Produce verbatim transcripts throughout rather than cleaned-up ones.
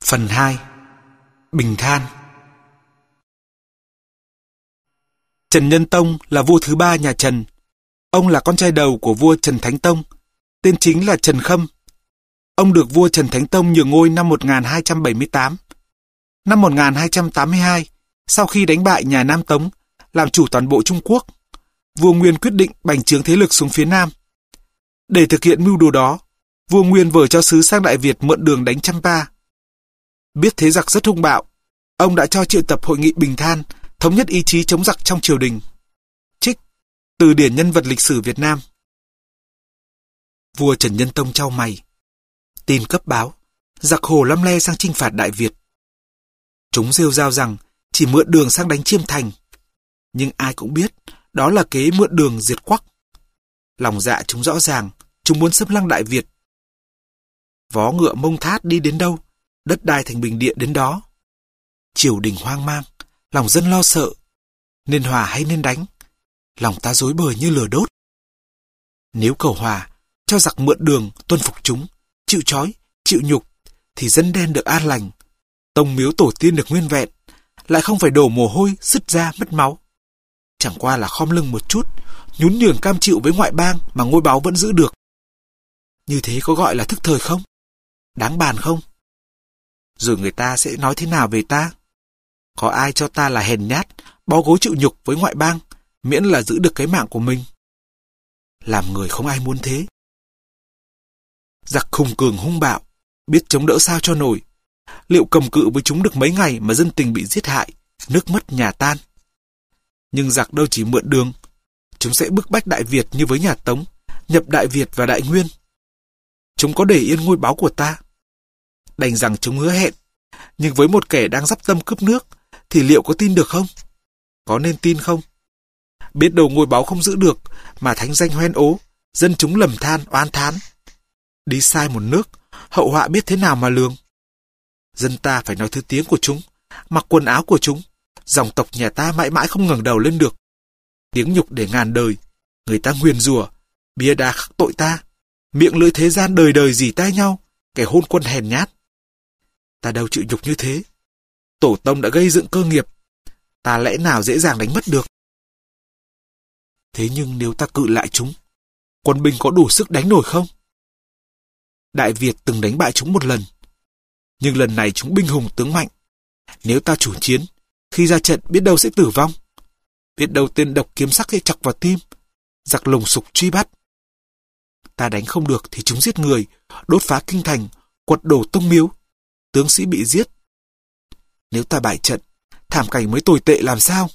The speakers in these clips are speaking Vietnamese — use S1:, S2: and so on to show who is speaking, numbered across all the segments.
S1: Phần hai. Bình Than. Trần Nhân Tông là vua thứ ba nhà Trần. Ông là con trai đầu của vua Trần Thánh Tông, tên chính là Trần Khâm. Ông được vua Trần Thánh Tông nhường ngôi năm một nghìn hai trăm bảy mươi tám. Năm một nghìn hai trăm tám mươi hai, sau khi đánh bại nhà Nam Tống, làm chủ toàn bộ Trung Quốc, vua Nguyên quyết định bành trướng thế lực xuống phía Nam. Để thực hiện mưu đồ đó, vua Nguyên vờ cho sứ sang Đại Việt mượn đường đánh Champa. Biết thế giặc rất hung bạo, ông đã cho triệu tập hội nghị Bình Than, thống nhất ý chí chống giặc trong triều đình. Trích từ điển nhân vật lịch sử Việt Nam. Vua Trần Nhân Tông chau mày. Tin cấp báo, giặc Hồ lăm le sang chinh phạt Đại Việt. Chúng rêu rao rằng chỉ mượn đường sang đánh Chiêm Thành. Nhưng ai cũng biết, đó là kế mượn đường diệt Quắc. Lòng dạ chúng rõ ràng, chúng muốn xâm lăng Đại Việt. Vó ngựa Mông Thát đi đến đâu, đất đai thành Bình Địa đến đó. Triều đình hoang mang, lòng dân lo sợ. Nên hòa hay nên đánh? Lòng ta rối bời như lửa đốt. Nếu cầu hòa, cho giặc mượn đường tuân phục chúng, chịu trói, chịu nhục, thì dân đen được an lành, tông miếu tổ tiên được nguyên vẹn, lại không phải đổ mồ hôi, sứt da, mất máu. Chẳng qua là khom lưng một chút, nhún nhường cam chịu với ngoại bang mà ngôi báu vẫn giữ được. Như thế có gọi là thức thời không? Đáng bàn không? Rồi người ta sẽ nói thế nào về ta? Có ai cho ta là hèn nhát, bó gối chịu nhục với ngoại bang, miễn là giữ được cái mạng của mình? Làm người không ai muốn thế. Giặc khùng cường hung bạo, biết chống đỡ sao cho nổi. Liệu cầm cự với chúng được mấy ngày mà dân tình bị giết hại, nước mất nhà tan? Nhưng giặc đâu chỉ mượn đường, chúng sẽ bức bách Đại Việt như với nhà Tống, nhập Đại Việt và Đại Nguyên. Chúng có để yên ngôi báu của ta? Đành rằng chúng hứa hẹn, nhưng với một kẻ đang dắp tâm cướp nước, thì liệu có tin được không? Có nên tin không? Biết đâu ngôi báu không giữ được, mà thánh danh hoen ố, dân chúng lầm than oán thán. Đi sai một nước, hậu họa biết thế nào mà lường. Dân ta phải nói thứ tiếng của chúng, mặc quần áo của chúng, dòng tộc nhà ta mãi mãi không ngẩng đầu lên được. Tiếng nhục để ngàn đời, người ta nguyền rủa, bia đá khắc tội ta, miệng lưỡi thế gian đời đời rỉ tai nhau, kẻ hôn quân hèn nhát. Ta đâu chịu nhục như thế. Tổ tông đã gây dựng cơ nghiệp, ta lẽ nào dễ dàng đánh mất được. Thế nhưng nếu ta cự lại chúng, quân binh có đủ sức đánh nổi không? Đại Việt từng đánh bại chúng một lần, nhưng lần này chúng binh hùng tướng mạnh. Nếu ta chủ chiến, khi ra trận biết đâu sẽ tử vong. Biết đâu tên độc kiếm sắc sẽ chọc vào tim, giặc lùng sục truy bắt. Ta đánh không được thì chúng giết người, đốt phá kinh thành, quật đổ tông miếu, tướng sĩ bị giết. Nếu ta bại trận, thảm cảnh mới tồi tệ làm sao?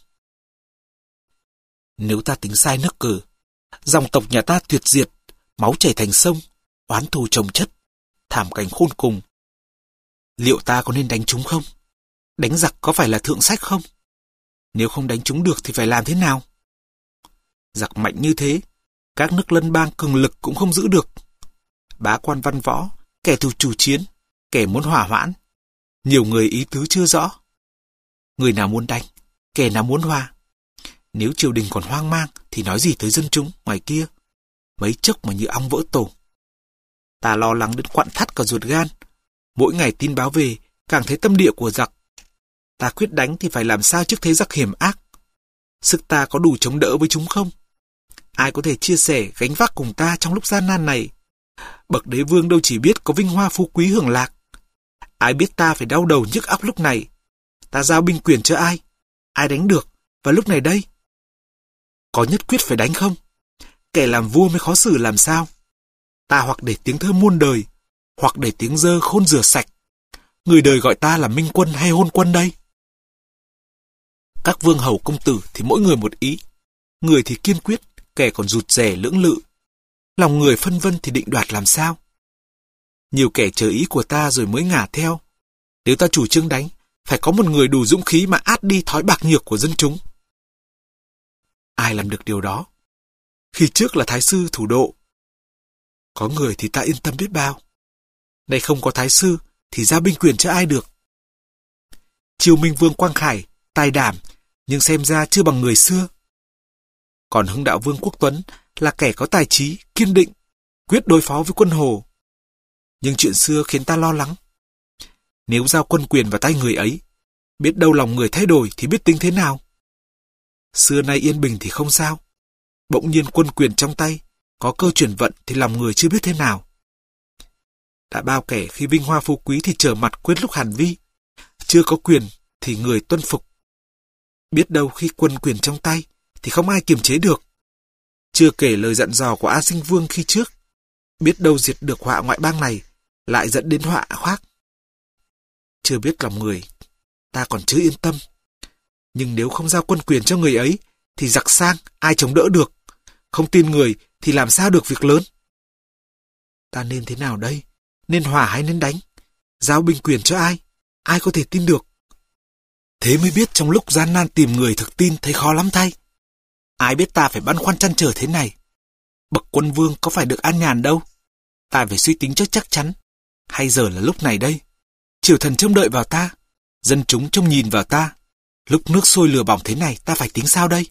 S1: Nếu ta tính sai nước cờ, dòng tộc nhà ta tuyệt diệt, máu chảy thành sông, oán thù chồng chất, thảm cảnh khôn cùng. Liệu ta có nên đánh chúng không? Đánh giặc có phải là thượng sách không? Nếu không đánh chúng được thì phải làm thế nào? Giặc mạnh như thế, các nước lân bang cường lực cũng không giữ được. Bá quan văn võ, kẻ thù chủ chiến, kẻ muốn hỏa hoãn, nhiều người ý tứ chưa rõ. Người nào muốn đánh, kẻ nào muốn hòa. Nếu triều đình còn hoang mang thì nói gì tới dân chúng ngoài kia, mấy chốc mà như ong vỡ tổ. Ta lo lắng đến quặn thắt cả ruột gan. Mỗi ngày tin báo về, càng thấy tâm địa của giặc. Ta quyết đánh thì phải làm sao trước thế giặc hiểm ác. Sức ta có đủ chống đỡ với chúng không? Ai có thể chia sẻ gánh vác cùng ta trong lúc gian nan này? Bậc đế vương đâu chỉ biết có vinh hoa phú quý hưởng lạc. Ai biết ta phải đau đầu nhức óc lúc này? Ta giao binh quyền cho ai? Ai đánh được? Và lúc này đây? Có nhất quyết phải đánh không? Kẻ làm vua mới khó xử làm sao? Ta hoặc để tiếng thơ muôn đời, hoặc để tiếng dơ khôn rửa sạch. Người đời gọi ta là minh quân hay hôn quân đây? Các vương hầu công tử thì mỗi người một ý. Người thì kiên quyết, kẻ còn rụt rè lưỡng lự. Lòng người phân vân thì định đoạt làm sao? Nhiều kẻ chờ ý của ta rồi mới ngả theo. Nếu ta chủ trương đánh, phải có một người đủ dũng khí mà át đi thói bạc nhược của dân chúng. Ai làm được điều đó? Khi trước là thái sư thủ độ. Có người thì ta yên tâm biết bao. Nay không có thái sư thì giao binh quyền cho ai được? Triều Minh Vương Quang Khải tài đảm, nhưng xem ra chưa bằng người xưa. Còn Hưng Đạo Vương Quốc Tuấn là kẻ có tài trí, kiên định, quyết đối phó với quân Hồ. Nhưng chuyện xưa khiến ta lo lắng. Nếu giao quân quyền vào tay người ấy, biết đâu lòng người thay đổi thì biết tính thế nào. Xưa nay yên bình thì không sao. Bỗng nhiên quân quyền trong tay, có cơ chuyển vận thì lòng người chưa biết thế nào. Đã bao kẻ khi vinh hoa phú quý thì trở mặt quên lúc hàn vi. Chưa có quyền thì người tuân phục. Biết đâu khi quân quyền trong tay thì không ai kiềm chế được. Chưa kể lời dặn dò của A Sinh Vương khi trước. Biết đâu diệt được họa ngoại bang này, lại dẫn đến họa khác. Chưa biết lòng người, ta còn chưa yên tâm. Nhưng nếu không giao quân quyền cho người ấy, thì giặc sang ai chống đỡ được. Không tin người thì làm sao được việc lớn. Ta nên thế nào đây? Nên hòa hay nên đánh? Giao binh quyền cho ai? Ai có thể tin được? Thế mới biết trong lúc gian nan tìm người thực tin thấy khó lắm thay. Ai biết ta phải băn khoăn trăn trở thế này. Bậc quân vương có phải được an nhàn đâu. Ta phải suy tính cho chắc chắn. Hay giờ là lúc này đây? Triều thần trông đợi vào ta, dân chúng trông nhìn vào ta. Lúc nước sôi lửa bỏng thế này ta phải tính sao đây?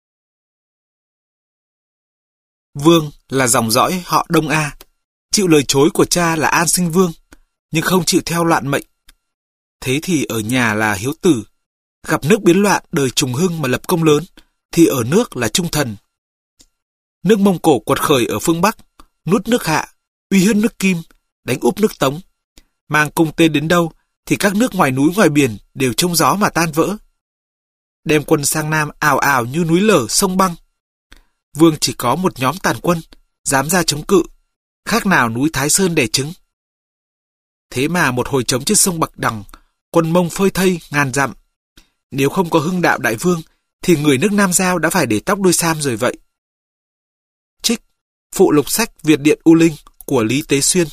S1: Vương là dòng dõi họ Đông A, chịu lời chối của cha là An Sinh Vương, nhưng không chịu theo loạn mệnh. Thế thì ở nhà là hiếu tử, gặp nước biến loạn đời trùng hưng mà lập công lớn, thì ở nước là trung thần. Nước Mông Cổ quật khởi ở phương Bắc, nuốt nước Hạ, uy hiếp nước Kim, đánh úp nước Tống. Mang cung tên đến đâu thì các nước ngoài núi ngoài biển đều trông gió mà tan vỡ. Đem quân sang Nam ào ào như núi lở sông băng. Vương chỉ có một nhóm tàn quân, dám ra chống cự, khác nào núi Thái Sơn đẻ trứng. Thế mà một hồi trống trên sông Bạch Đằng, quân Mông phơi thây ngàn dặm. Nếu không có Hưng Đạo Đại Vương, thì người nước Nam Giao đã phải để tóc đuôi sam rồi vậy. Trích Phụ lục sách Việt Điện U Linh của Lý Tế Xuyên.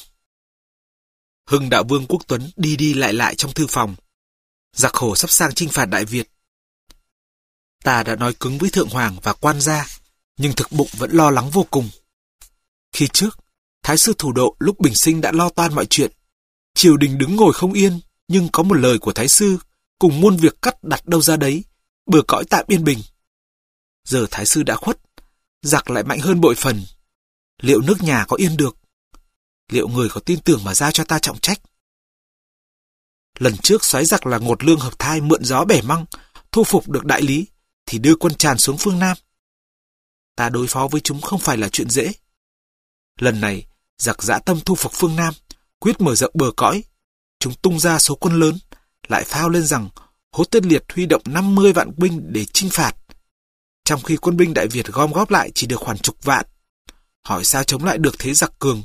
S1: Hưng Đạo Vương Quốc Tuấn đi đi lại lại trong thư phòng. Giặc Hổ sắp sang chinh phạt Đại Việt. Ta đã nói cứng với Thượng Hoàng và quan gia, nhưng thực bụng vẫn lo lắng vô cùng. Khi trước, Thái sư Thủ Độ lúc bình sinh đã lo toan mọi chuyện. Triều đình đứng ngồi không yên, nhưng có một lời của Thái sư, cùng muôn việc cắt đặt đâu ra đấy, bừa cõi tạm yên bình. Giờ Thái sư đã khuất, giặc lại mạnh hơn bội phần. Liệu nước nhà có yên được? Liệu người có tin tưởng mà giao cho ta trọng trách? Lần trước soái giặc là Ngột Lương Hợp Thai mượn gió bẻ măng, thu phục được đại lý, thì đưa quân tràn xuống phương Nam. Ta đối phó với chúng không phải là chuyện dễ. Lần này, giặc dã tâm thu phục phương Nam, quyết mở rộng bờ cõi. Chúng tung ra số quân lớn, lại phao lên rằng Hố Tân Liệt huy động năm mươi vạn binh để chinh phạt, trong khi quân binh Đại Việt gom góp lại chỉ được khoảng chục vạn. Hỏi sao chống lại được thế giặc cường?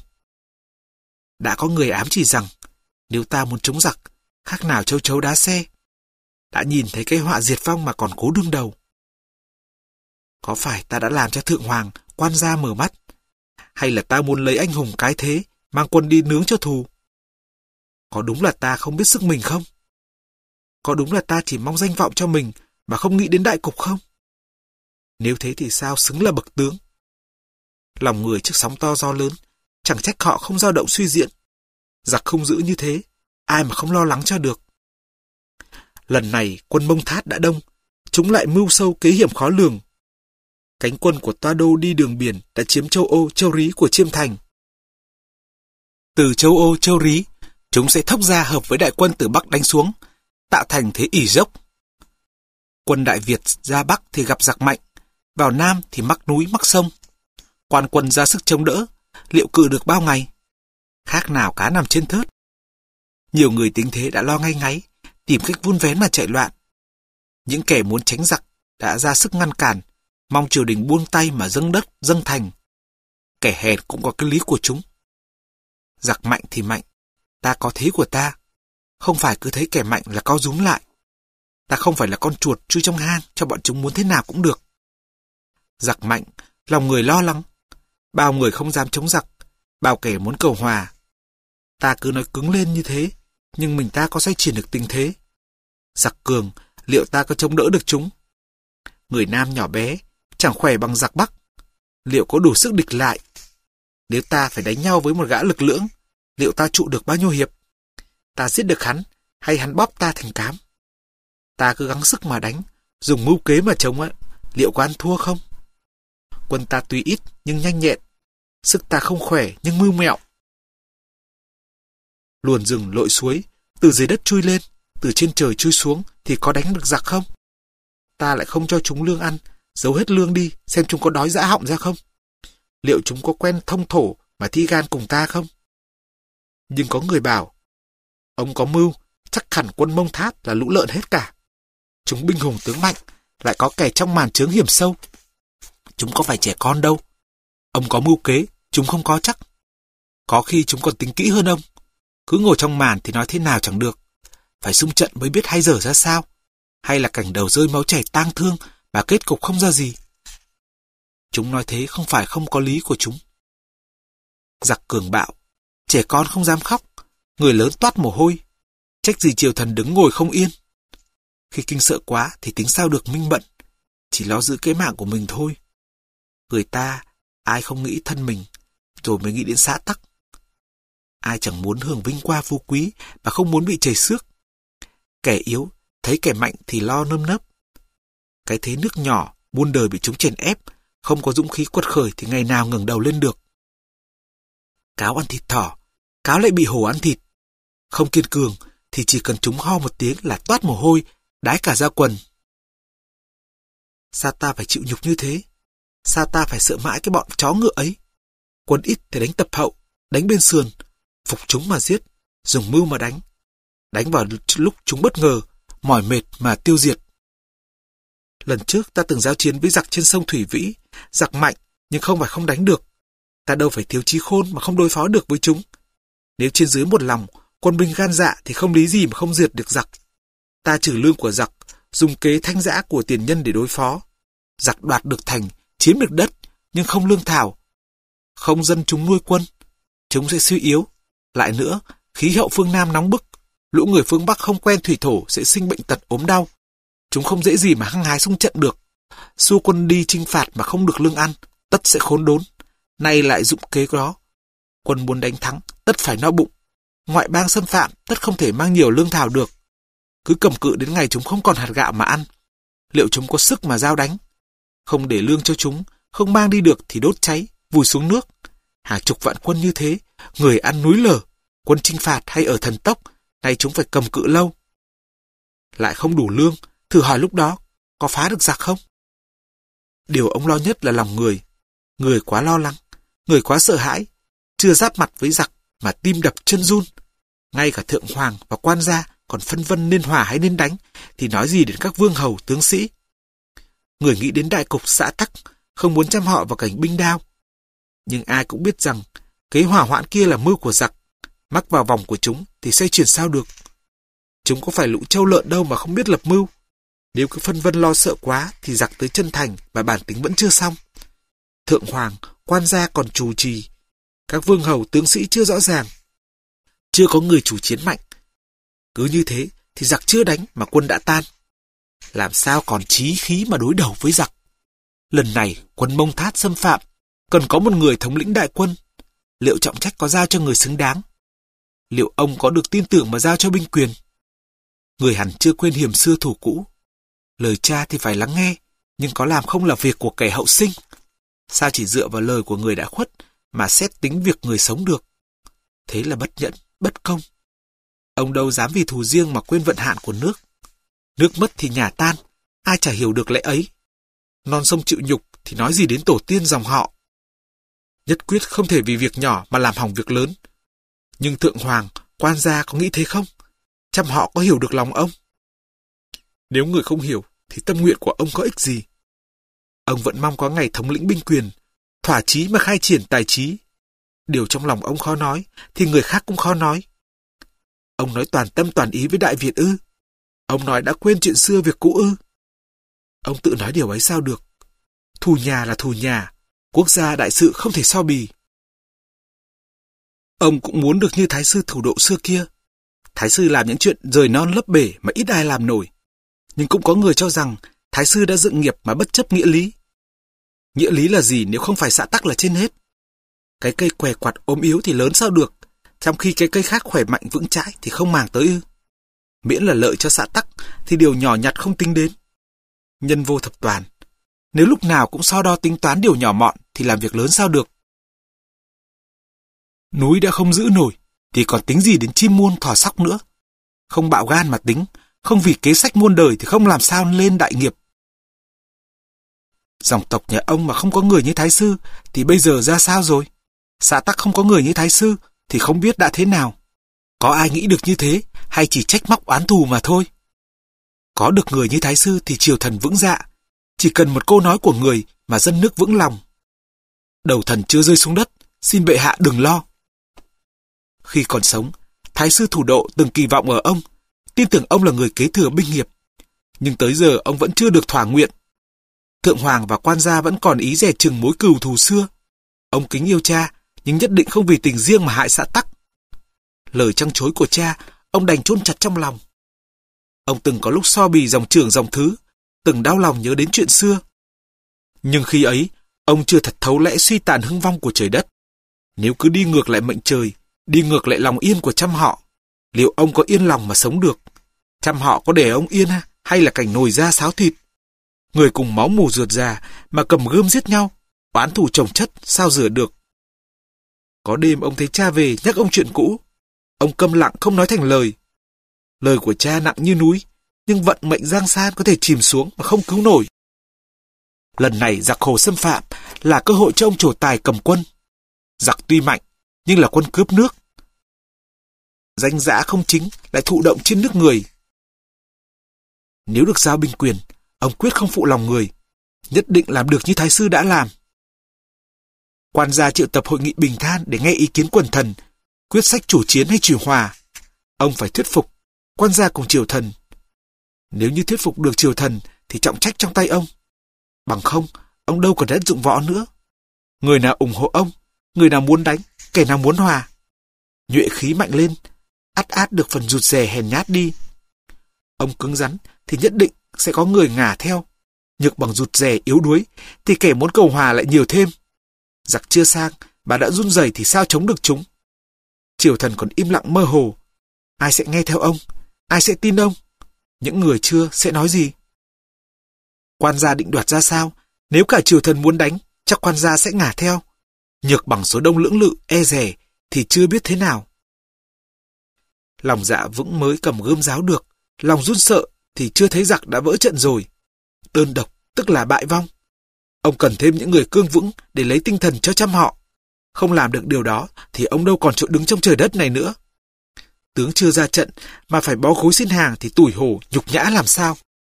S1: Đã có người ám chỉ rằng, nếu ta muốn chống giặc, khác nào châu chấu đá xe. Đã nhìn thấy cái họa diệt vong mà còn cố đương đầu. Có phải ta đã làm cho Thượng Hoàng, quan gia mở mắt? Hay là ta muốn lấy anh hùng cái thế, mang quân đi nướng cho thù? Có đúng là ta không biết sức mình không? Có đúng là ta chỉ mong danh vọng cho mình mà không nghĩ đến đại cục không? Nếu thế thì sao xứng là bậc tướng? Lòng người trước sóng to gió lớn, chẳng trách họ không dao động suy diễn. Giặc không giữ như thế, ai mà không lo lắng cho được. Lần này quân Mông Thát đã đông, chúng lại mưu sâu kế hiểm khó lường. Cánh quân của Toa Đô đi đường biển đã chiếm châu Ô, châu Rí của Chiêm Thành. Từ châu Ô, châu Rí, chúng sẽ thốc ra hợp với đại quân từ Bắc đánh xuống, tạo thành thế ỉ dốc. Quân Đại Việt ra Bắc thì gặp giặc mạnh, vào Nam thì mắc núi mắc sông. Quan quân ra sức chống đỡ, liệu cự được bao ngày? Khác nào cá nằm trên thớt. Nhiều người tính thế đã lo ngay ngáy, tìm cách vun vén mà chạy loạn. Những kẻ muốn tránh giặc đã ra sức ngăn cản, mong triều đình buông tay mà dâng đất, dâng thành. Kẻ hèn cũng có cái lý của chúng. Giặc mạnh thì mạnh, ta có thế của ta. Không phải cứ thấy kẻ mạnh là co rúm lại. Ta không phải là con chuột chui trong hang cho bọn chúng muốn thế nào cũng được. Giặc mạnh, lòng người lo lắng. Bao người không dám chống giặc, bao kẻ muốn cầu hòa. Ta cứ nói cứng lên như thế, nhưng mình ta có xoay chuyển được tình thế. Giặc cường, liệu ta có chống đỡ được chúng? Người Nam nhỏ bé, chẳng khỏe bằng giặc Bắc, liệu có đủ sức địch lại? Nếu ta phải đánh nhau với một gã lực lưỡng, liệu ta trụ được bao nhiêu hiệp? Ta giết được hắn, hay hắn bóp ta thành cám? Ta cứ gắng sức mà đánh, dùng mưu kế mà chống á, liệu có ăn thua không? Quân ta tuy ít nhưng nhanh nhẹn, sức ta không khỏe nhưng mưu mẹo. Luồn rừng lội suối, Từ dưới đất chui lên, từ trên trời chui xuống thì có đánh được giặc không? Ta lại không cho chúng lương ăn, giấu hết lương đi xem chúng có đói dã họng ra không? Liệu chúng có quen thông thổ mà thi gan cùng ta không? Nhưng có người bảo, ông có mưu, chắc hẳn quân Mông Thát là lũ lợn hết cả. Chúng binh hùng tướng mạnh, lại có kẻ trong màn trướng hiểm sâu. Chúng có phải trẻ con đâu. Ông có mưu kế, chúng không có chắc. Có khi chúng còn tính kỹ hơn ông. Cứ ngồi trong màn thì nói thế nào chẳng được. Phải xung trận mới biết hay dở ra sao. Hay là cảnh đầu rơi máu chảy tang thương mà kết cục không ra gì. Chúng nói thế không phải không có lý của chúng. Giặc cường bạo, trẻ con không dám khóc, người lớn toát mồ hôi. Trách gì triều thần đứng ngồi không yên. Khi kinh sợ quá thì tính sao được minh bận, chỉ lo giữ cái mạng của mình thôi. Người ta, ai không nghĩ thân mình, rồi mới nghĩ đến xã tắc. Ai chẳng muốn hưởng vinh qua phú quý mà không muốn bị chảy xước. Kẻ yếu, thấy kẻ mạnh thì lo nơm nớp. Cái thế nước nhỏ, muôn đời bị chúng chèn ép, không có dũng khí quật khởi thì ngày nào ngẩng đầu lên được. Cáo ăn thịt thỏ, cáo lại bị hổ ăn thịt. Không kiên cường thì chỉ cần chúng ho một tiếng là toát mồ hôi, đái cả da quần. Sao ta phải chịu nhục như thế? Sao ta phải sợ mãi cái bọn chó ngựa ấy? Quân ít thì đánh tập hậu, đánh bên sườn, phục chúng mà giết, dùng mưu mà đánh. Đánh vào lúc chúng bất ngờ, mỏi mệt mà tiêu diệt. Lần trước ta từng giao chiến với giặc trên sông Thủy Vĩ, giặc mạnh nhưng không phải không đánh được. Ta đâu phải thiếu trí khôn mà không đối phó được với chúng. Nếu trên dưới một lòng, quân binh gan dạ thì không lý gì mà không diệt được giặc. Ta trừ lương của giặc, dùng kế thanh giã của tiền nhân để đối phó. Giặc đoạt được thành, chiếm được đất, nhưng không lương thảo. Không dân chúng nuôi quân, chúng sẽ suy yếu. Lại nữa, khí hậu phương Nam nóng bức, lũ người phương Bắc không quen thủy thổ sẽ sinh bệnh tật ốm đau. Chúng không dễ gì mà hăng hái xung trận được. Xua quân đi chinh phạt mà không được lương ăn, tất sẽ khốn đốn. Nay lại dụng kế đó. Quân muốn đánh thắng, tất phải no bụng. Ngoại bang xâm phạm, tất không thể mang nhiều lương thảo được. Cứ cầm cự đến ngày chúng không còn hạt gạo mà ăn. Liệu chúng có sức mà giao đánh? Không để lương cho chúng, không mang đi được thì đốt cháy, vùi xuống nước. Hàng chục vạn quân như thế, người ăn núi lở, quân chinh phạt hay ở thần tốc, nay chúng phải cầm cự lâu. Lại không đủ lương, thử hỏi lúc đó, có phá được giặc không? Điều ông lo nhất là lòng người. Người quá lo lắng, người quá sợ hãi, chưa giáp mặt với giặc mà tim đập chân run. Ngay cả thượng hoàng và quan gia còn phân vân nên hòa hay nên đánh, thì nói gì đến các vương hầu tướng sĩ. Người nghĩ đến đại cục xã tắc, không muốn chăm họ vào cảnh binh đao. Nhưng ai cũng biết rằng cái hỏa hoạn kia là mưu của giặc, mắc vào vòng của chúng thì xoay chuyển sao được. Chúng có phải lũ trâu lợn đâu mà không biết lập mưu. Nếu cứ phân vân lo sợ quá thì giặc tới chân thành mà bản tính vẫn chưa xong. Thượng hoàng, quan gia còn chủ trì, các vương hầu tướng sĩ chưa rõ ràng, chưa có người chủ chiến mạnh. Cứ như thế thì giặc chưa đánh mà quân đã tan. Làm sao còn chí khí mà đối đầu với giặc? Lần này quân Mông Thát xâm phạm, cần có một người thống lĩnh đại quân. Liệu trọng trách có giao cho người xứng đáng? Liệu ông có được tin tưởng mà giao cho binh quyền? Người hẳn chưa quên hiểm xưa thủ cũ. Lời cha thì phải lắng nghe, nhưng có làm không là việc của kẻ hậu sinh. Sao chỉ dựa vào lời của người đã khuất mà xét tính việc người sống được? Thế là bất nhẫn, bất công. Ông đâu dám vì thù riêng mà quên vận hạn của nước. Nước mất thì nhà tan, ai chả hiểu được lẽ ấy. Non sông chịu nhục thì nói gì đến tổ tiên dòng họ. Nhất quyết không thể vì việc nhỏ mà làm hỏng việc lớn. Nhưng thượng hoàng, quan gia có nghĩ thế không? Chăm họ có hiểu được lòng ông? Nếu người không hiểu thì tâm nguyện của ông có ích gì? Ông vẫn mong có ngày thống lĩnh binh quyền, thỏa chí mà khai triển tài trí. Điều trong lòng ông khó nói thì người khác cũng khó nói. Ông nói toàn tâm toàn ý với Đại Việt ư? Ông nói đã quên chuyện xưa việc cũ ư? Ông tự nói điều ấy sao được? Thù nhà là thù nhà, quốc gia đại sự không thể so bì. Ông cũng muốn được như Thái sư Thủ Độ xưa kia. Thái sư làm những chuyện rời non lấp bể mà ít ai làm nổi. Nhưng cũng có người cho rằng Thái sư đã dựng nghiệp mà bất chấp nghĩa lý. Nghĩa lý là gì nếu không phải xã tắc là trên hết? Cái cây què quặt ốm yếu thì lớn sao được, trong khi cái cây khác khỏe mạnh vững chãi thì không màng tới ư? Miễn là lợi cho xã tắc thì điều nhỏ nhặt không tính đến. Nhân vô thập toàn, nếu lúc nào cũng so đo tính toán điều nhỏ mọn thì làm việc lớn sao được? Núi đã không giữ nổi thì còn tính gì đến chim muôn thỏ sóc nữa. không bạo gan mà tính, không vì kế sách muôn đời thì không làm sao lên đại nghiệp. Dòng tộc nhà ông mà không có người như Thái Sư thì bây giờ ra sao rồi? Xã tắc không có người như Thái Sư thì không biết đã thế nào. Có ai nghĩ được như thế hay chỉ trách móc oán thù mà thôi? Có được người như Thái Sư thì triều thần vững dạ. Chỉ cần một câu nói của người mà dân nước vững lòng. Đầu thần chưa rơi xuống đất, xin bệ hạ đừng lo. Khi còn sống, Thái Sư Thủ Độ từng kỳ vọng ở ông, tin tưởng ông là người kế thừa binh nghiệp. Nhưng tới giờ ông vẫn chưa được thỏa nguyện. Thượng Hoàng và quan gia vẫn còn ý dè chừng mối cừu thù xưa. Ông kính yêu cha, nhưng nhất định không vì tình riêng mà hại xã tắc. Lời trăng chối của cha, ông đành chôn chặt trong lòng. Ông từng có lúc so bì dòng trưởng dòng thứ, từng đau lòng nhớ đến chuyện xưa. Nhưng khi ấy, ông chưa thật thấu lẽ suy tàn hưng vong của trời đất. Nếu cứ đi ngược lại mệnh trời, đi ngược lại lòng yên của trăm họ, liệu ông có yên lòng mà sống được? Trăm họ có để ông yên hay là cảnh nồi da sáo thịt? Người cùng máu mù ruột già mà cầm gươm giết nhau, oán thù chồng chất sao rửa được? Có đêm ông thấy cha về nhắc ông chuyện cũ. Ông câm lặng không nói thành lời. Lời của cha nặng như núi, nhưng vận mệnh giang san có thể chìm xuống mà không cứu nổi. Lần này giặc Hồ xâm phạm là cơ hội cho ông trổ tài cầm quân. Giặc tuy mạnh, nhưng là quân cướp nước. Danh dã không chính lại thụ động trên nước người. Nếu được giao binh quyền, ông quyết không phụ lòng người, nhất định làm được như Thái Sư đã làm. Quan gia triệu tập hội nghị bình than để nghe ý kiến quần thần, quyết sách chủ chiến hay trừ hòa. Ông phải thuyết phục quan gia cùng triều thần. Nếu như thuyết phục được triều thần thì trọng trách trong tay ông. Bằng không, ông đâu còn đất dụng võ nữa. Người nào ủng hộ ông, người nào muốn đánh, kẻ nào muốn hòa. Nhuệ khí mạnh lên, ắt át được phần rụt rè hèn nhát đi. Ông cứng rắn thì nhất định sẽ có người ngả theo. Nhược bằng rụt rè yếu đuối thì kẻ muốn cầu hòa lại nhiều thêm. Giặc chưa sang mà đã run rẩy thì sao chống được chúng? Triều thần còn im lặng mơ hồ. Ai sẽ nghe theo ông? Ai sẽ tin ông? Những người chưa sẽ nói gì? Quan gia định đoạt ra sao? Nếu cả triều thần muốn đánh, chắc quan gia sẽ ngả theo. Nhược bằng số đông lưỡng lự, e dè thì chưa biết thế nào. Lòng dạ vững mới cầm gươm giáo được, lòng run sợ thì chưa thấy giặc đã vỡ trận rồi. Đơn độc tức là bại vong. Ông cần thêm những người cương vững để lấy tinh thần cho trăm họ. Không làm được điều đó thì ông đâu còn chỗ đứng trong trời đất này nữa. Tướng chưa ra trận mà phải bó gối xin hàng thì tủi hổ, nhục nhã làm sao?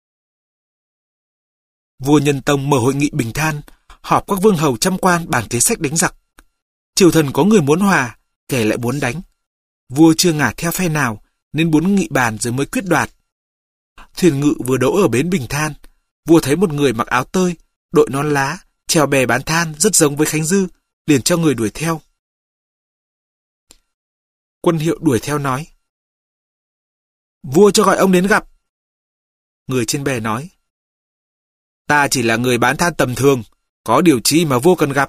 S1: Vua Nhân Tông mở hội nghị bình than, họp các vương hầu trăm quan bàn kế sách đánh giặc. Triều thần có người muốn hòa, kẻ lại muốn đánh. Vua chưa ngả theo phe nào nên muốn nghị bàn rồi mới quyết đoạt. Thuyền ngự vừa đỗ ở bến bình than, vua thấy một người mặc áo tơi, đội nón lá, chèo bè bán than rất giống với Khánh Dư, liền cho người đuổi theo. Quân Hiệu đuổi theo nói: Vua cho gọi ông đến gặp. Người trên bè nói: Ta chỉ là người bán than tầm thường, có điều chi mà vua cần gặp.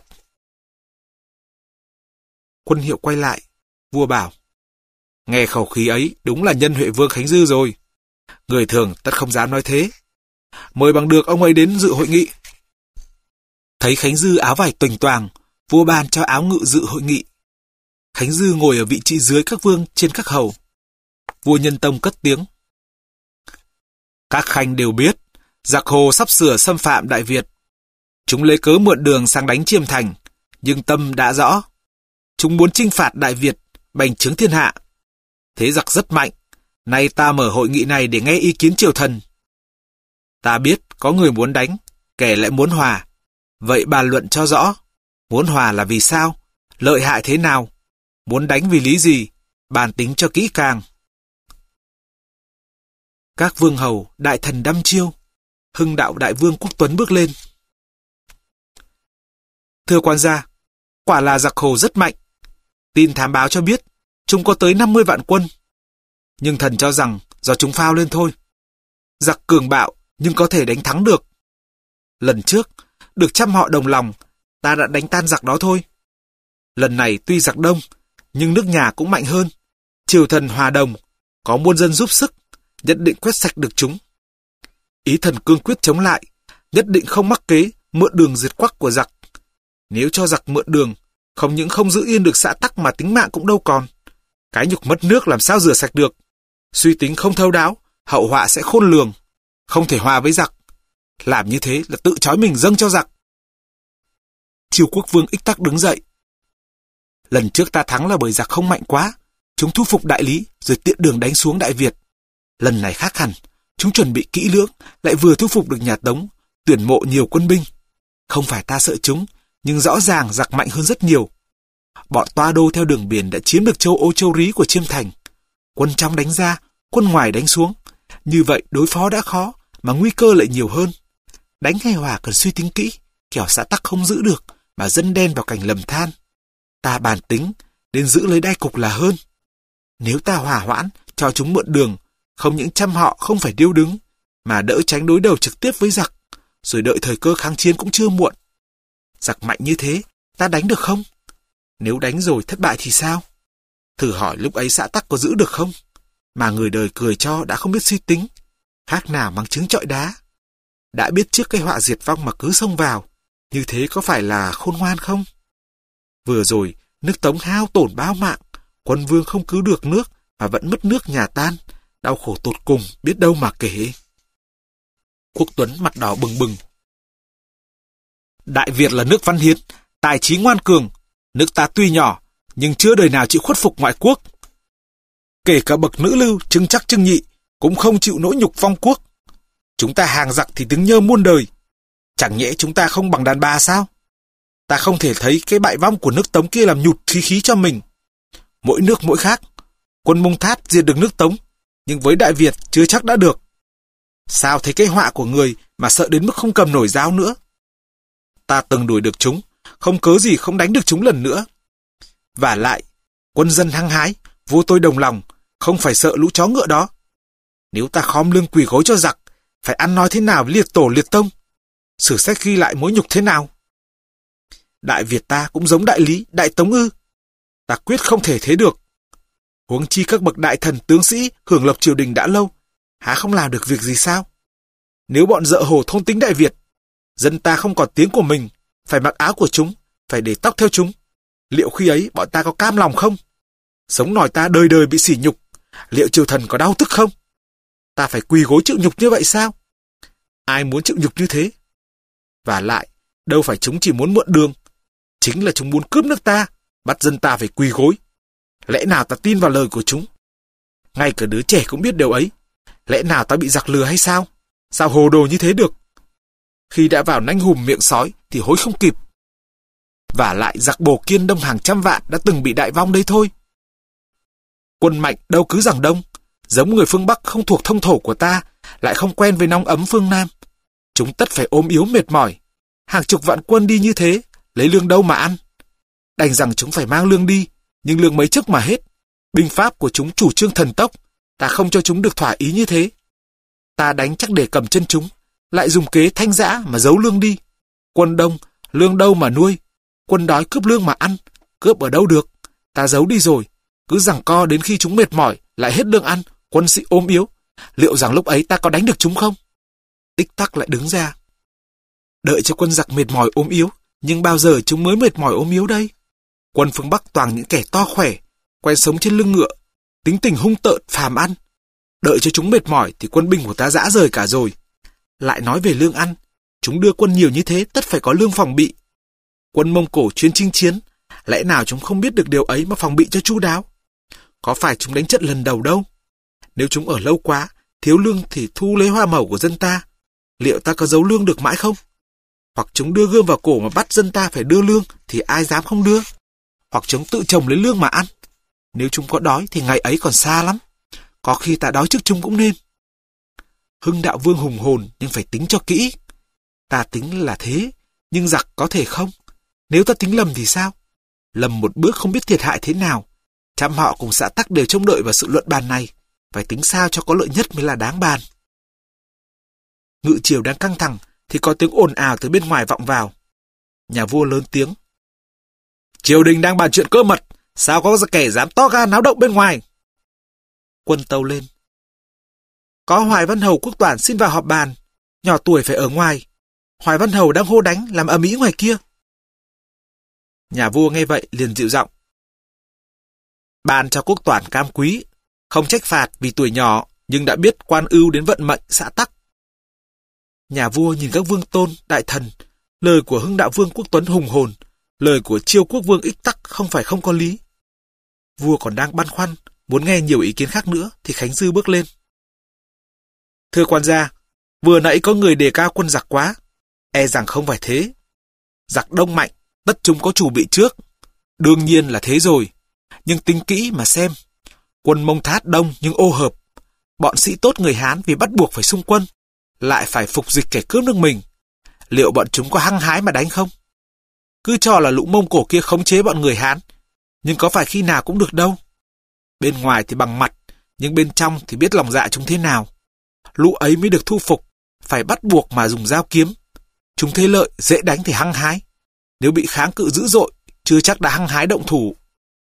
S1: Quân Hiệu quay lại, vua bảo: Nghe khẩu khí ấy đúng là nhân Huệ Vương Khánh Dư rồi. Người thường tất không dám nói thế. Mời bằng được ông ấy đến dự hội nghị. Thấy Khánh Dư áo vải toành toàng, vua ban cho áo ngự dự hội nghị. Khánh Dư ngồi ở vị trí dưới các vương trên các hầu. Vua Nhân Tông cất tiếng: Các khanh đều biết, giặc Hồ sắp sửa xâm phạm Đại Việt. Chúng lấy cớ mượn đường sang đánh Chiêm Thành, nhưng tâm đã rõ. Chúng muốn chinh phạt Đại Việt, bành trướng thiên hạ. Thế giặc rất mạnh, nay ta mở hội nghị này để nghe ý kiến triều thần. Ta biết có người muốn đánh, kẻ lại muốn hòa. Vậy bàn luận cho rõ. Muốn hòa là vì sao? Lợi hại thế nào? Muốn đánh vì lý gì? Bàn tính cho kỹ càng. Các vương hầu, đại thần đăm chiêu. Hưng đạo đại vương Quốc Tuấn bước lên. Thưa quan gia, quả là giặc Hồ rất mạnh. Tin thám báo cho biết, chúng có tới năm mươi vạn quân. Nhưng thần cho rằng do chúng phao lên thôi. Giặc cường bạo nhưng có thể đánh thắng được. Lần trước, được trăm họ đồng lòng, ta đã đánh tan giặc đó thôi. Lần này tuy giặc đông, nhưng nước nhà cũng mạnh hơn. Triều thần hòa đồng, có muôn dân giúp sức, nhất định quét sạch được chúng. Ý thần cương quyết chống lại, nhất định không mắc kế mượn đường diệt quắc của giặc. Nếu cho giặc mượn đường, không những không giữ yên được xã tắc mà tính mạng cũng đâu còn. Cái nhục mất nước làm sao rửa sạch được. Suy tính không thấu đáo, hậu họa sẽ khôn lường. Không thể hòa với giặc. Làm như thế là tự trói mình dâng cho giặc. Triều Quốc Vương Ích Tắc đứng dậy. Lần trước ta thắng là bởi giặc không mạnh quá. Chúng thu phục Đại Lý rồi tiện đường đánh xuống Đại Việt. Lần này khác hẳn. Chúng chuẩn bị kỹ lưỡng, lại vừa thu phục được nhà Tống, tuyển mộ nhiều quân binh. Không phải ta sợ chúng, nhưng rõ ràng giặc mạnh hơn rất nhiều. Bọn Toa Đô theo đường biển đã chiếm được châu Ô Châu Rí của Chiêm Thành. Quân trong đánh ra, quân ngoài đánh xuống. Như vậy đối phó đã khó, mà nguy cơ lại nhiều hơn. Đánh hay hòa cần suy tính kỹ, kẻo xã tắc không giữ được, mà dân đen vào cảnh lầm than. Ta bàn tính, nên giữ lấy đai cục là hơn. Nếu ta hòa hoãn, cho chúng mượn đường, không những chăm họ không phải điêu đứng, mà đỡ tránh đối đầu trực tiếp với giặc, rồi đợi thời cơ kháng chiến cũng chưa muộn. Giặc mạnh như thế, ta đánh được không? Nếu đánh rồi thất bại thì sao? Thử hỏi lúc ấy xã tắc có giữ được không? Mà người đời cười cho đã không biết suy tính, khác nào mắng trứng trọi đá. Đã biết trước cái họa diệt vong mà cứ xông vào, như thế có phải là khôn ngoan không? Vừa rồi, nước Tống hao tổn bao mạng, quân vương không cứu được nước mà vẫn mất nước nhà tan, đau khổ tột cùng biết đâu mà kể. Quốc Tuấn mặt đỏ bừng bừng. Đại Việt là nước văn hiến, tài trí ngoan cường, nước ta tuy nhỏ nhưng chưa đời nào chịu khuất phục ngoại quốc. Kể cả bậc nữ lưu Trưng Trắc Trưng Nhị cũng không chịu nỗi nhục vong quốc. Chúng ta hàng giặc thì tiếng nhơ muôn đời. Chẳng nhẽ chúng ta không bằng đàn bà sao? Ta không thể thấy cái bại vong của nước Tống kia làm nhụt khí khí cho mình. Mỗi nước mỗi khác. Quân Mông Thát diệt được nước Tống, nhưng với Đại Việt chưa chắc đã được. Sao thấy cái họa của người mà sợ đến mức không cầm nổi dao nữa? Ta từng đuổi được chúng, không cớ gì không đánh được chúng lần nữa. Vả lại, quân dân hăng hái, vua tôi đồng lòng, không phải sợ lũ chó ngựa đó. Nếu ta khom lưng quỳ gối cho giặc, phải ăn nói thế nào với liệt tổ liệt tông? Sử sách ghi lại mối nhục thế nào? Đại Việt ta cũng giống Đại Lý, Đại Tống ư? Ta quyết không thể thế được. Huống chi các bậc đại thần tướng sĩ hưởng lộc triều đình đã lâu, há không làm được việc gì sao? Nếu bọn dợ hồ thôn tính Đại Việt, dân ta không còn tiếng của mình, phải mặc áo của chúng, phải để tóc theo chúng, liệu khi ấy bọn ta có cam lòng không? Sống nòi ta đời đời bị sỉ nhục, liệu triều thần có đau tức không? Ta phải quỳ gối chịu nhục như vậy sao? Ai muốn chịu nhục như thế? Và lại, đâu phải chúng chỉ muốn mượn đường, chính là chúng muốn cướp nước ta, bắt dân ta phải quỳ gối. Lẽ nào ta tin vào lời của chúng? Ngay cả đứa trẻ cũng biết điều ấy. Lẽ nào ta bị giặc lừa hay sao? Sao hồ đồ như thế được? Khi đã vào nanh hùm miệng sói thì hối không kịp. Vả lại giặc Bồ Kiên đông hàng trăm vạn đã từng bị đại vong đấy thôi. Quân mạnh đâu cứ rằng đông, giống người phương Bắc không thuộc thông thổ của ta, lại không quen với nóng ấm phương Nam. Chúng tất phải ốm yếu mệt mỏi. Hàng chục vạn quân đi như thế, lấy lương đâu mà ăn? Đành rằng chúng phải mang lương đi, nhưng lương mấy chức mà hết. Binh pháp của chúng chủ trương thần tốc, ta không cho chúng được thỏa ý như thế. Ta đánh chắc để cầm chân chúng, lại dùng kế thanh giã mà giấu lương đi. Quân đông, lương đâu mà nuôi? Quân đói cướp lương mà ăn, cướp ở đâu được? Ta giấu đi rồi, cứ giằng co đến khi chúng mệt mỏi, lại hết lương ăn, quân sĩ ốm yếu. Liệu rằng lúc ấy ta có đánh được chúng không? Ích Tắc lại đứng ra. Đợi cho quân giặc mệt mỏi ốm yếu, nhưng bao giờ chúng mới mệt mỏi ốm yếu đây? Quân phương Bắc toàn những kẻ to khỏe, quen sống trên lưng ngựa, tính tình hung tợn, phàm ăn. Đợi cho chúng mệt mỏi thì quân binh của ta rã rời cả rồi. Lại nói về lương ăn, chúng đưa quân nhiều như thế tất phải có lương phòng bị. Quân Mông Cổ chuyên chinh chiến, lẽ nào chúng không biết được điều ấy mà phòng bị cho chu đáo? Có phải chúng đánh trận lần đầu đâu. Nếu chúng ở lâu quá, thiếu lương thì thu lấy hoa màu của dân ta. Liệu ta có giấu lương được mãi không? Hoặc chúng đưa gươm vào cổ mà bắt dân ta phải đưa lương thì ai dám không đưa? Hoặc chúng tự trồng lấy lương mà ăn. Nếu chúng có đói thì ngày ấy còn xa lắm. Có khi ta đói trước chúng cũng nên. Hưng Đạo Vương hùng hồn nhưng phải tính cho kỹ. Ta tính là thế, nhưng giặc có thể không? Nếu ta tính lầm thì sao? Lầm một bước không biết thiệt hại thế nào. Trăm họ cùng xã tắc đều trông đợi vào sự luận bàn này. Phải tính sao cho có lợi nhất mới là đáng bàn. Ngự triều đang căng thẳng thì có tiếng ồn ào từ bên ngoài vọng vào. Nhà vua lớn tiếng. Triều đình đang bàn chuyện cơ mật, sao có kẻ dám to gan náo động bên ngoài? Quân tâu lên. Có Hoài Văn Hầu Quốc Toản xin vào họp bàn, nhỏ tuổi phải ở ngoài. Hoài Văn Hầu đang hô đánh làm ầm ĩ ngoài kia. Nhà vua nghe vậy liền dịu giọng. Ban cho Quốc Toản cam quý, không trách phạt vì tuổi nhỏ, nhưng đã biết quan ưu đến vận mệnh xã tắc. Nhà vua nhìn các vương tôn, đại thần, lời của Hưng Đạo Vương Quốc Tuấn hùng hồn, lời của Chiêu Quốc Vương Ích Tắc không phải không có lý. Vua còn đang băn khoăn, muốn nghe nhiều ý kiến khác nữa, thì Khánh Dư bước lên. Thưa quan gia, vừa nãy có người đề cao quân giặc quá, e rằng không phải thế. Giặc đông mạnh, tất chúng có chủ bị trước. Đương nhiên là thế rồi, nhưng tính kỹ mà xem. Quân Mông Thát đông nhưng ô hợp. Bọn sĩ tốt người Hán vì bắt buộc phải xung quân, lại phải phục dịch kẻ cướp nước mình. Liệu bọn chúng có hăng hái mà đánh không? Cứ cho là lũ Mông Cổ kia khống chế bọn người Hán, nhưng có phải khi nào cũng được đâu. Bên ngoài thì bằng mặt, nhưng bên trong thì biết lòng dạ chúng thế nào. Lũ ấy mới được thu phục, phải bắt buộc mà dùng dao kiếm. Chúng thế lợi, dễ đánh thì hăng hái. Nếu bị kháng cự dữ dội, chưa chắc đã hăng hái động thủ.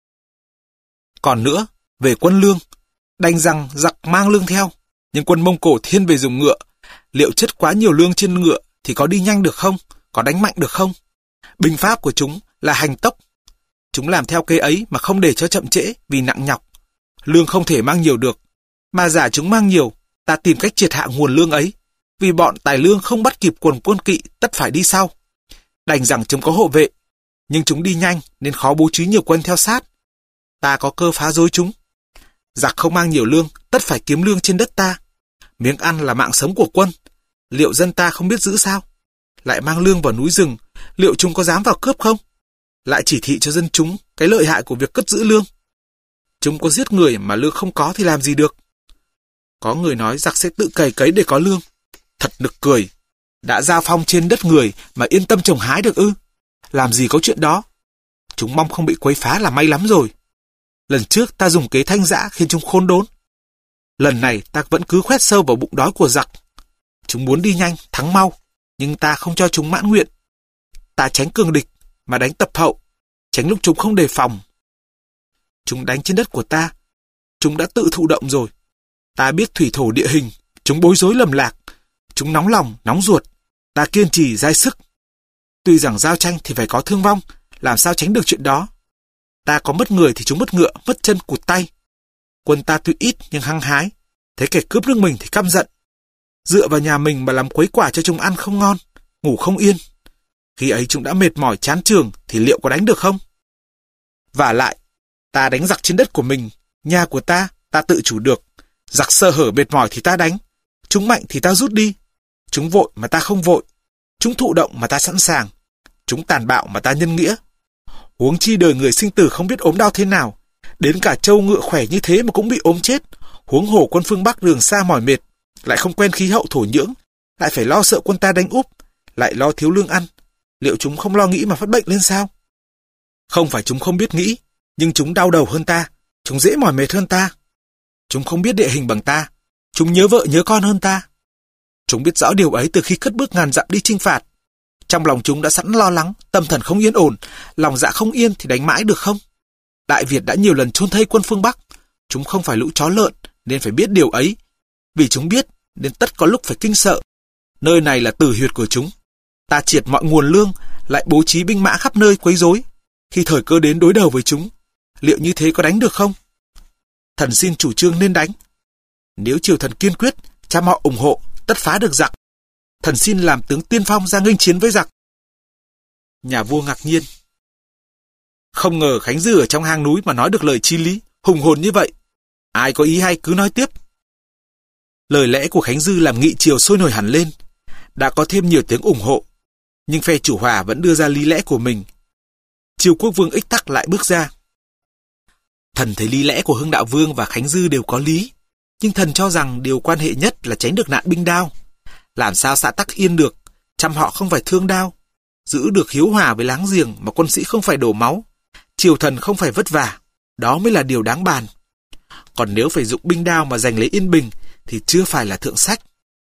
S1: Còn nữa, về quân lương, đành rằng giặc mang lương theo, nhưng quân Mông Cổ thiên về dùng ngựa. Liệu chất quá nhiều lương trên ngựa thì có đi nhanh được không? Có đánh mạnh được không? Binh pháp của chúng là hành tốc. Chúng làm theo kế ấy mà không để cho chậm trễ vì nặng nhọc. Lương không thể mang nhiều được, mà giả chúng mang nhiều, ta tìm cách triệt hạ nguồn lương ấy. Vì bọn tài lương không bắt kịp quần quân kỵ tất phải đi sau. Đành rằng chúng có hộ vệ, nhưng chúng đi nhanh nên khó bố trí nhiều quân theo sát. Ta có cơ phá rối chúng. Giặc không mang nhiều lương, tất phải kiếm lương trên đất ta. Miếng ăn là mạng sống của quân. Liệu dân ta không biết giữ sao? Lại mang lương vào núi rừng, liệu chúng có dám vào cướp không? Lại chỉ thị cho dân chúng cái lợi hại của việc cất giữ lương. Chúng có giết người mà lương không có thì làm gì được? Có người nói giặc sẽ tự cày cấy để có lương. Thật nực cười. Đã giao phong trên đất người mà yên tâm trồng hái được ư? Làm gì có chuyện đó. Chúng mong không bị quấy phá là may lắm rồi. Lần trước ta dùng kế thanh dã khiến chúng khốn đốn. Lần này ta vẫn cứ khoét sâu vào bụng đói của giặc. Chúng muốn đi nhanh, thắng mau, nhưng ta không cho chúng mãn nguyện. Ta tránh cường địch mà đánh tập hậu, tránh lúc chúng không đề phòng. Chúng đánh trên đất của ta, chúng đã tự thụ động rồi. Ta biết thủy thổ địa hình, chúng bối rối lầm lạc. Chúng nóng lòng, nóng ruột, ta kiên trì, dai sức. Tuy rằng giao tranh thì phải có thương vong, làm sao tránh được chuyện đó. Ta có mất người thì chúng mất ngựa, mất chân, cụt tay. Quân ta tuy ít nhưng hăng hái, thấy kẻ cướp nước mình thì căm giận. Dựa vào nhà mình mà làm quấy quả cho chúng ăn không ngon, ngủ không yên. Khi ấy chúng đã mệt mỏi chán trường thì liệu có đánh được không? Vả lại, ta đánh giặc trên đất của mình, nhà của ta, ta tự chủ được. Giặc sơ hở mệt mỏi thì ta đánh, chúng mạnh thì ta rút đi. Chúng vội mà ta không vội, chúng thụ động mà ta sẵn sàng, chúng tàn bạo mà ta nhân nghĩa. Huống chi đời người sinh tử không biết ốm đau thế nào, đến cả trâu ngựa khỏe như thế mà cũng bị ốm chết. Huống hồ quân phương Bắc đường xa mỏi mệt, lại không quen khí hậu thổ nhưỡng, lại phải lo sợ quân ta đánh úp, lại lo thiếu lương ăn. Liệu chúng không lo nghĩ mà phát bệnh lên sao? Không phải chúng không biết nghĩ, nhưng chúng đau đầu hơn ta, chúng dễ mỏi mệt hơn ta. Chúng không biết địa hình bằng ta, chúng nhớ vợ nhớ con hơn ta. Chúng biết rõ điều ấy từ khi cất bước ngàn dặm đi chinh phạt. Trong lòng chúng đã sẵn lo lắng, tâm thần không yên ổn, lòng dạ không yên thì đánh mãi được không? Đại Việt đã nhiều lần chôn thây quân phương Bắc, chúng không phải lũ chó lợn nên phải biết điều ấy. Vì chúng biết nên tất có lúc phải kinh sợ. Nơi này là tử huyệt của chúng. Ta triệt mọi nguồn lương, lại bố trí binh mã khắp nơi quấy rối. Khi thời cơ đến đối đầu với chúng, liệu như thế có đánh được không? Thần xin chủ trương nên đánh. Nếu triều thần kiên quyết, cha họ ủng hộ, tất phá được giặc. Thần xin làm tướng tiên phong ra nghênh chiến với giặc. Nhà vua ngạc nhiên. Không ngờ Khánh Dư ở trong hang núi mà nói được lời chí lý, hùng hồn như vậy. Ai có ý hay cứ nói tiếp. Lời lẽ của Khánh Dư làm nghị triều sôi nổi hẳn lên. Đã có thêm nhiều tiếng ủng hộ, nhưng phe chủ hòa vẫn đưa ra lý lẽ của mình. Chiêu Quốc Vương Ích Tắc lại bước ra. Thần thấy lý lẽ của Hưng Đạo Vương và Khánh Dư đều có lý, nhưng thần cho rằng điều quan hệ nhất là tránh được nạn binh đao. Làm sao xã tắc yên được, trăm họ không phải thương đao, giữ được hiếu hòa với láng giềng mà quân sĩ không phải đổ máu, triều thần không phải vất vả, đó mới là điều đáng bàn. Còn nếu phải dụng binh đao mà giành lấy yên bình thì chưa phải là thượng sách.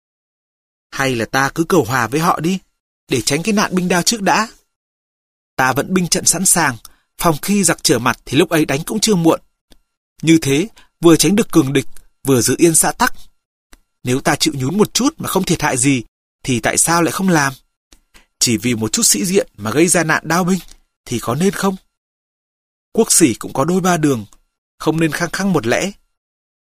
S1: Hay là ta cứ cầu hòa với họ đi, để tránh cái nạn binh đao trước đã. Ta vẫn binh trận sẵn sàng, phòng khi giặc trở mặt thì lúc ấy đánh cũng chưa muộn. Như thế, vừa tránh được cường địch, vừa giữ yên xã tắc. Nếu ta chịu nhún một chút mà không thiệt hại gì, thì tại sao lại không làm? Chỉ vì một chút sĩ diện mà gây ra nạn đao binh, thì có nên không? Quốc sĩ cũng có đôi ba đường, không nên khăng khăng một lẽ.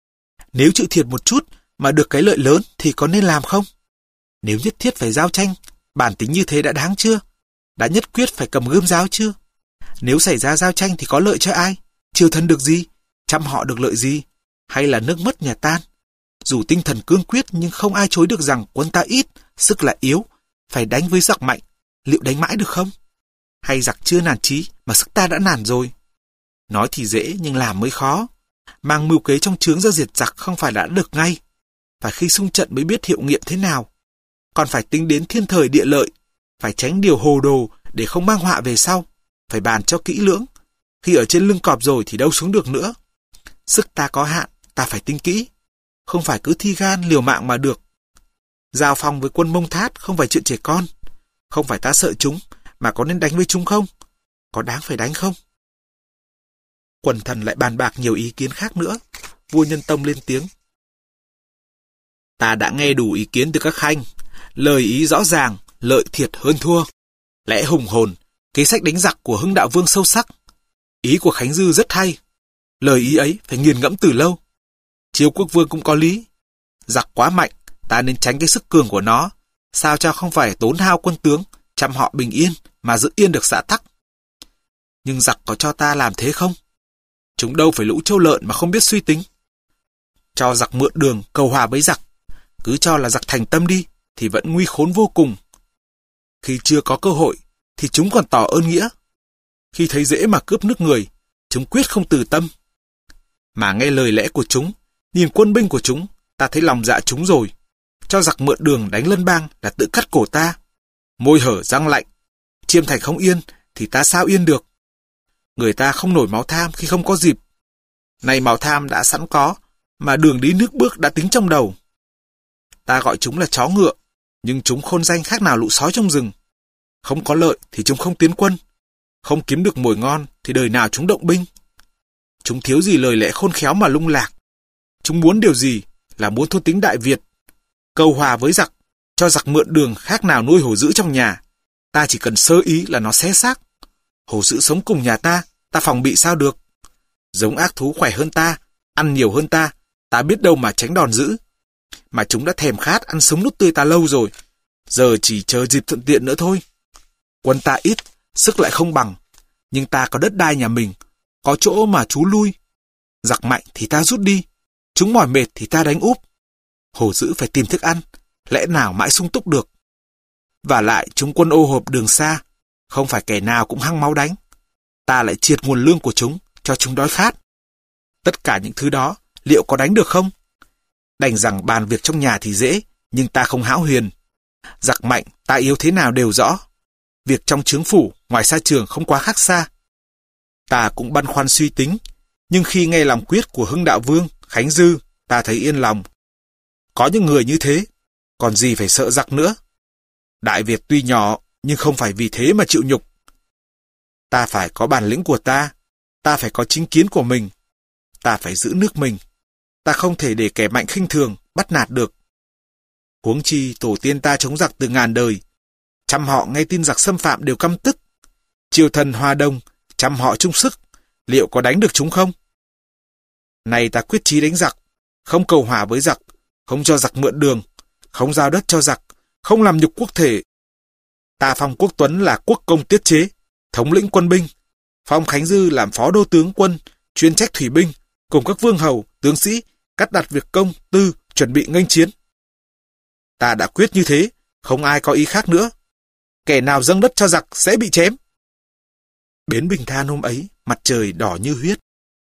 S1: Nếu chịu thiệt một chút mà được cái lợi lớn thì có nên làm không? Nếu nhất thiết phải giao tranh, bản tính như thế đã đáng chưa? Đã nhất quyết phải cầm gươm giáo chưa? Nếu xảy ra giao tranh thì có lợi cho ai? Triều thần được gì? Trăm họ được lợi gì? Hay là nước mất nhà tan? Dù tinh thần cương quyết nhưng không ai chối được rằng quân ta ít, sức lại yếu, phải đánh với giặc mạnh. Liệu đánh mãi được không? Hay giặc chưa nản chí mà sức ta đã nản rồi? Nói thì dễ nhưng làm mới khó. Mang mưu kế trong trướng ra diệt giặc không phải đã được ngay. Phải khi xung trận mới biết hiệu nghiệm thế nào. Còn phải tính đến thiên thời địa lợi. Phải tránh điều hồ đồ để không mang họa về sau. Phải bàn cho kỹ lưỡng. Khi ở trên lưng cọp rồi thì đâu xuống được nữa. Sức ta có hạn, ta phải tính kỹ. Không phải cứ thi gan liều mạng mà được. Giao phong với quân Mông Thát không phải chuyện trẻ con. Không phải ta sợ chúng, mà có nên đánh với chúng không? Có đáng phải đánh không? Quần thần lại bàn bạc nhiều ý kiến khác nữa. Vua Nhân Tông lên tiếng. Ta đã nghe đủ ý kiến từ các khanh. Lời ý rõ ràng, lợi thiệt hơn thua. Lẽ hùng hồn, kế sách đánh giặc của Hưng Đạo Vương sâu sắc. Ý của Khánh Dư rất hay. Lời ý ấy phải nghiền ngẫm từ lâu. Chiêu Quốc Vương cũng có lý. Giặc quá mạnh, ta nên tránh cái sức cường của nó. Sao cho không phải tốn hao quân tướng, chăm họ bình yên mà giữ yên được xã tắc. Nhưng giặc có cho ta làm thế không? Chúng đâu phải lũ trâu lợn mà không biết suy tính. Cho giặc mượn đường cầu hòa với giặc. Cứ cho là giặc thành tâm đi thì vẫn nguy khốn vô cùng. Khi chưa có cơ hội thì chúng còn tỏ ơn nghĩa. Khi thấy dễ mà cướp nước người, chúng quyết không từ tâm. Mà nghe lời lẽ của chúng, nhìn quân binh của chúng, ta thấy lòng dạ chúng rồi. Cho giặc mượn đường đánh Lân Bang là tự cắt cổ ta. Môi hở răng lạnh, Chiêm Thành không yên thì ta sao yên được. Người ta không nổi máu tham khi không có dịp. Này máu tham đã sẵn có, mà đường đi nước bước đã tính trong đầu. Ta gọi chúng là chó ngựa, nhưng chúng khôn danh khác nào lũ sói trong rừng. Không có lợi thì chúng không tiến quân. Không kiếm được mồi ngon thì đời nào chúng động binh. Chúng thiếu gì lời lẽ khôn khéo mà lung lạc. Chúng muốn điều gì là muốn thôn tính Đại Việt. Cầu hòa với giặc, cho giặc mượn đường khác nào nuôi hổ dữ trong nhà. Ta chỉ cần sơ ý là nó xé xác. Hổ dữ sống cùng nhà ta, ta phòng bị sao được. Giống ác thú khỏe hơn ta, ăn nhiều hơn ta, ta biết đâu mà tránh đòn dữ. Mà chúng đã thèm khát ăn sống nút tươi ta lâu rồi. Giờ chỉ chờ dịp thuận tiện nữa thôi. Quân ta ít, sức lại không bằng. Nhưng ta có đất đai nhà mình, có chỗ mà trú lui. Giặc mạnh thì ta rút đi, chúng mỏi mệt thì ta đánh úp. Hổ dữ phải tìm thức ăn, lẽ nào mãi sung túc được. Và lại chúng quân ô hộp đường xa, không phải kẻ nào cũng hăng máu đánh. Ta lại triệt nguồn lương của chúng, cho chúng đói khát. Tất cả những thứ đó, liệu có đánh được không? Đành rằng bàn việc trong nhà thì dễ, nhưng ta không hão huyền. Giặc mạnh, ta yếu thế nào đều rõ. Việc trong trướng phủ, ngoài xa trường không quá khác xa. Ta cũng băn khoăn suy tính, nhưng khi nghe lòng quyết của Hưng Đạo Vương, Khánh Dư, ta thấy yên lòng. Có những người như thế, còn gì phải sợ giặc nữa. Đại Việt tuy nhỏ, nhưng không phải vì thế mà chịu nhục. Ta phải có bản lĩnh của ta, ta phải có chính kiến của mình, ta phải giữ nước mình. Ta không thể để kẻ mạnh khinh thường, bắt nạt được. Huống chi tổ tiên ta chống giặc từ ngàn đời, trăm họ nghe tin giặc xâm phạm đều căm tức. Triều thần hòa đồng, trăm họ chung sức, liệu có đánh được chúng không? Này ta quyết chí đánh giặc, không cầu hòa với giặc, không cho giặc mượn đường, không giao đất cho giặc, không làm nhục quốc thể. Ta phong Quốc Tuấn là quốc công tiết chế, thống lĩnh quân binh, phong Khánh Dư làm phó đô tướng quân, chuyên trách thủy binh, cùng các vương hầu, tướng sĩ, cắt đặt việc công, tư, chuẩn bị nghênh chiến. Ta đã quyết như thế, không ai có ý khác nữa. Kẻ nào dâng đất cho giặc sẽ bị chém. Bến Bình Than hôm ấy, mặt trời đỏ như huyết.